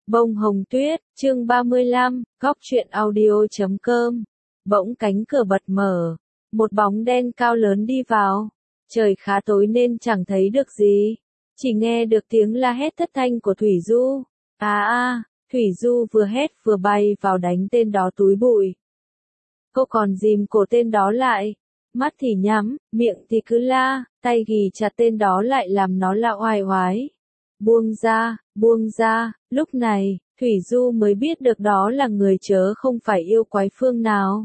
Bông hồng tuyết, chương 35, góc truyện audio.com. Bỗng cánh cửa bật mở, một bóng đen cao lớn đi vào. Trời khá tối nên chẳng thấy được gì, chỉ nghe được tiếng la hét thất thanh của Thủy Du. Thủy Du vừa hét vừa bay vào đánh tên đó túi bụi. Cô còn ghìm cổ tên đó lại, mắt thì nhắm, miệng thì cứ la, tay ghì chặt tên đó lại làm nó la oai oái. Buông ra, lúc này, Thủy Du mới biết được đó là người chớ không phải yêu quái phương nào.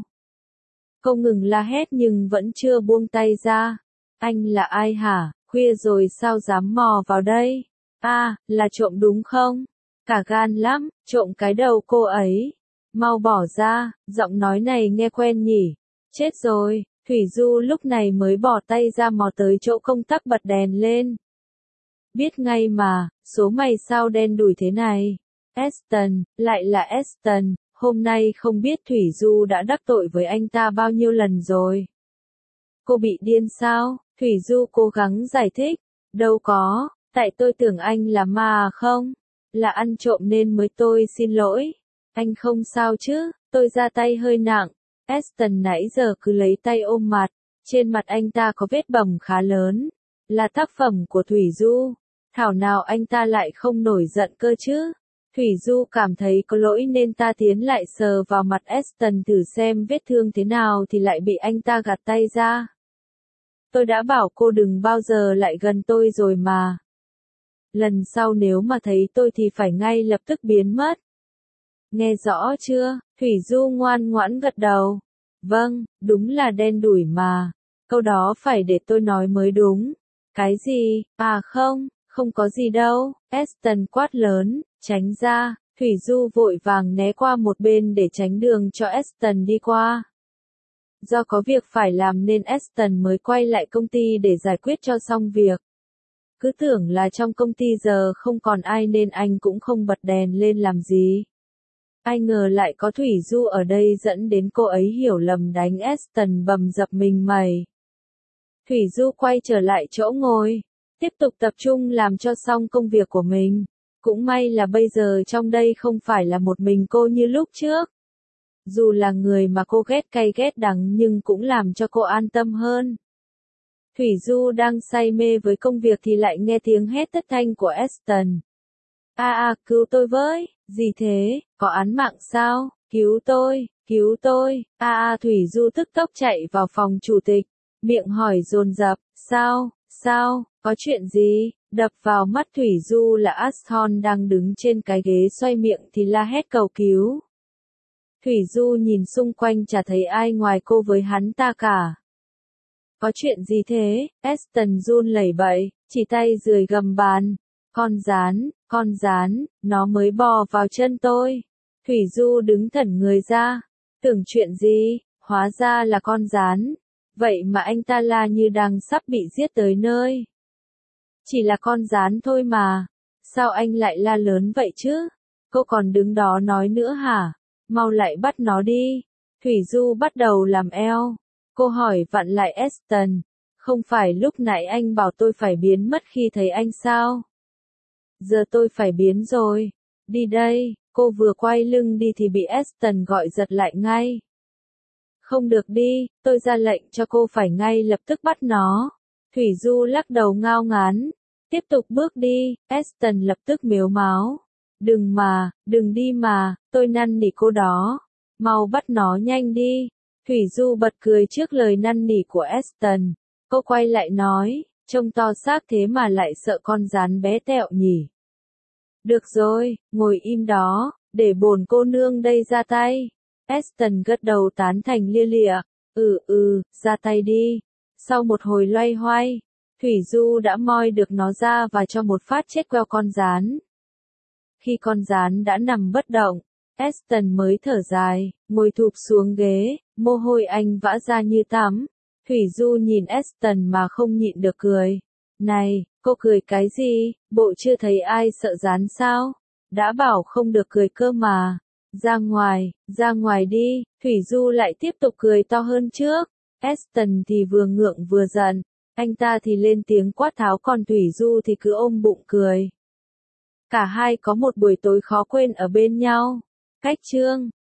Cô ngừng la hét nhưng vẫn chưa buông tay ra. Anh là ai hả, khuya rồi sao dám mò vào đây? Là trộm đúng không? Cả gan lắm, trộm cái đầu cô ấy. Mau bỏ ra, giọng nói này nghe quen nhỉ. Chết rồi, Thủy Du lúc này mới bỏ tay ra mò tới chỗ công tắc bật đèn lên. Biết ngay mà, số mày sao đen đủi thế này. Aston, lại là Aston, hôm nay không biết Thủy Du đã đắc tội với anh ta bao nhiêu lần rồi. Cô bị điên sao? Thủy Du cố gắng giải thích. Đâu có, tại tôi tưởng anh là ma không? Là ăn trộm nên mới tôi xin lỗi. Anh không sao chứ, tôi ra tay hơi nặng. Aston nãy giờ cứ lấy tay ôm mặt, trên mặt anh ta có vết bầm khá lớn. Là tác phẩm của Thủy Du. Thảo nào anh ta lại không nổi giận cơ chứ? Thủy Du cảm thấy có lỗi nên ta tiến lại sờ vào mặt Aston thử xem vết thương thế nào thì lại bị anh ta gạt tay ra. Tôi đã bảo cô đừng bao giờ lại gần tôi rồi mà. Lần sau nếu mà thấy tôi thì phải ngay lập tức biến mất. Nghe rõ chưa? Thủy Du ngoan ngoãn gật đầu. Vâng, đúng là đen đủi mà. Câu đó phải để tôi nói mới đúng. Cái gì? Không có gì đâu. Aston quát lớn, tránh ra. Thủy Du vội vàng né qua một bên để tránh đường cho Aston đi qua. Do có việc phải làm nên Aston mới quay lại công ty để giải quyết cho xong việc. Cứ tưởng là trong công ty giờ không còn ai nên anh cũng không bật đèn lên làm gì. Ai ngờ lại có Thủy Du ở đây dẫn đến cô ấy hiểu lầm đánh Aston bầm dập mình mẩy. Thủy Du quay trở lại chỗ ngồi, tiếp tục tập trung làm cho xong công việc của mình. Cũng may là bây giờ trong đây không phải là một mình cô như lúc trước. Dù là người mà cô ghét cay ghét đắng nhưng cũng làm cho cô an tâm hơn. Thủy Du đang say mê với công việc thì lại nghe tiếng hét thất thanh của Aston. Cứu tôi với, gì thế, có án mạng sao, cứu tôi. Thủy Du tức tốc chạy vào phòng chủ tịch, miệng hỏi dồn dập, sao, có chuyện gì, đập vào mắt Thủy Du là Aston đang đứng trên cái ghế xoay miệng thì la hét cầu cứu. Thủy Du nhìn xung quanh chả thấy ai ngoài cô với hắn ta cả. Có chuyện gì thế? Aston run lẩy bẩy, chỉ tay rười gầm bàn. Con rán, nó mới bò vào chân tôi. Thủy Du đứng thẩn người ra. Tưởng chuyện gì, hóa ra là con rán. Vậy mà anh ta la như đang sắp bị giết tới nơi. Chỉ là con rán thôi mà. Sao anh lại la lớn vậy chứ? Cô còn đứng đó nói nữa hả? Mau lại bắt nó đi. Thủy Du bắt đầu làm eo. Cô hỏi vặn lại Aston. Không phải lúc nãy anh bảo tôi phải biến mất khi thấy anh sao? Giờ tôi phải biến rồi. Đi đây. Cô vừa quay lưng đi thì bị Aston gọi giật lại ngay. Không được đi, tôi ra lệnh cho cô phải ngay lập tức bắt nó. Thủy Du lắc đầu ngao ngán. Tiếp tục bước đi. Aston lập tức mếu máo. Đừng đi mà, tôi năn nỉ cô đó. Mau bắt nó nhanh đi. Thủy Du bật cười trước lời năn nỉ của Aston. Cô quay lại nói, trông to xác thế mà lại sợ con rán bé tẹo nhỉ. Được rồi, ngồi im đó, để bổn cô nương đây ra tay. Aston gật đầu tán thành lia lịa. Ra tay đi. Sau một hồi loay hoay, Thủy Du đã moi được nó ra và cho một phát chết queo con rán. Khi con rán đã nằm bất động, Aston mới thở dài, ngồi thụp xuống ghế, mồ hôi anh vã ra như tắm. Thủy Du nhìn Aston mà không nhịn được cười. Này, cô cười cái gì, bộ chưa thấy ai sợ rán sao? Đã bảo không được cười cơ mà. Ra ngoài đi. Thủy Du lại tiếp tục cười to hơn trước. Aston thì vừa ngượng vừa giận. Anh ta thì lên tiếng quát tháo còn Thủy Du thì cứ ôm bụng cười. Cả hai có một buổi tối khó quên ở bên nhau. Cách chương